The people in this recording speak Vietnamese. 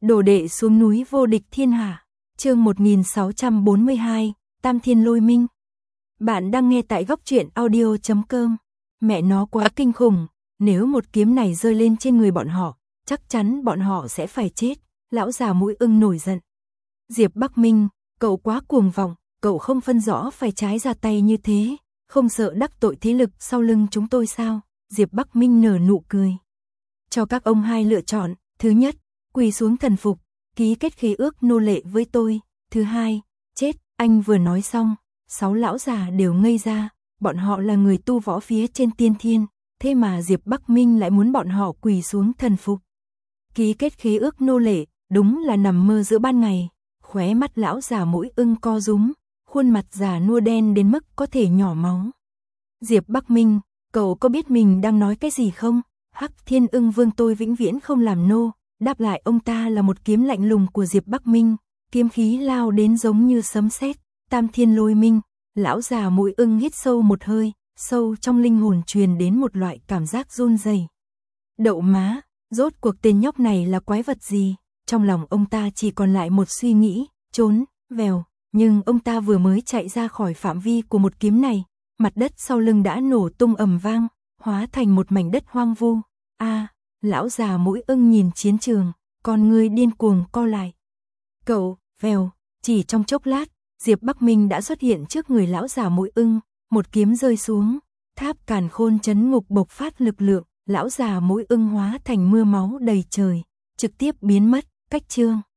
Đồ đệ xuống núi vô địch thiên hạ. Chương 1642, Tam Thiên Lôi Minh. Bạn đang nghe tại góc truyện audio.com. Mẹ nó quá kinh khủng, nếu một kiếm này rơi lên trên người bọn họ, chắc chắn bọn họ sẽ phải chết. Lão già Mũi Ưng nổi giận. Diệp Bắc Minh, cậu quá cuồng vọng, cậu không phân rõ phải trái ra tay như thế, không sợ đắc tội thế lực sau lưng chúng tôi sao? Diệp Bắc Minh nở nụ cười. Cho các ông hai lựa chọn, thứ nhất, quỳ xuống thần phục, ký kết khế ước nô lệ với tôi, thứ hai, chết. Anh vừa nói xong, 6 lão già đều ngây ra, bọn họ là người tu võ phía trên tiên thiên, thế mà Diệp Bắc Minh lại muốn bọn họ quỳ xuống thần phục. Ký kết khế ước nô lệ, đúng là nằm mơ giữa ban ngày. Khóe mắt lão già Mũi Ưng co rúm, khuôn mặt già nua đen đến mức có thể nhỏ máu. Diệp Bắc Minh, cậu có biết mình đang nói cái gì không? Hắc Thiên Ưng Vương tôi vĩnh viễn không làm nô. Đáp lại ông ta là một kiếm lạnh lùng của Diệp Bắc Minh, kiếm khí lao đến giống như sấm sét. Tam Thiên Lôi Minh. Lão già Mũi Ưng hít sâu một hơi, sâu trong linh hồn truyền đến một loại cảm giác run rẩy. Đậu má, rốt cuộc tên nhóc này là quái vật gì? Trong lòng ông ta chỉ còn lại một suy nghĩ, trốn, vèo, nhưng ông ta vừa mới chạy ra khỏi phạm vi của một kiếm này, mặt đất sau lưng đã nổ tung ầm vang, hóa thành một mảnh đất hoang vu. Lão già Mũi Ưng nhìn chiến trường, con ngươi điên cuồng co lại. Cậu, vèo, chỉ trong chốc lát, Diệp Bắc Minh đã xuất hiện trước người lão già Mũi Ưng, một kiếm rơi xuống, tháp Càn Khôn trấn ngục bộc phát lực lượng, lão già Mũi Ưng hóa thành mưa máu đầy trời, trực tiếp biến mất. Cách chương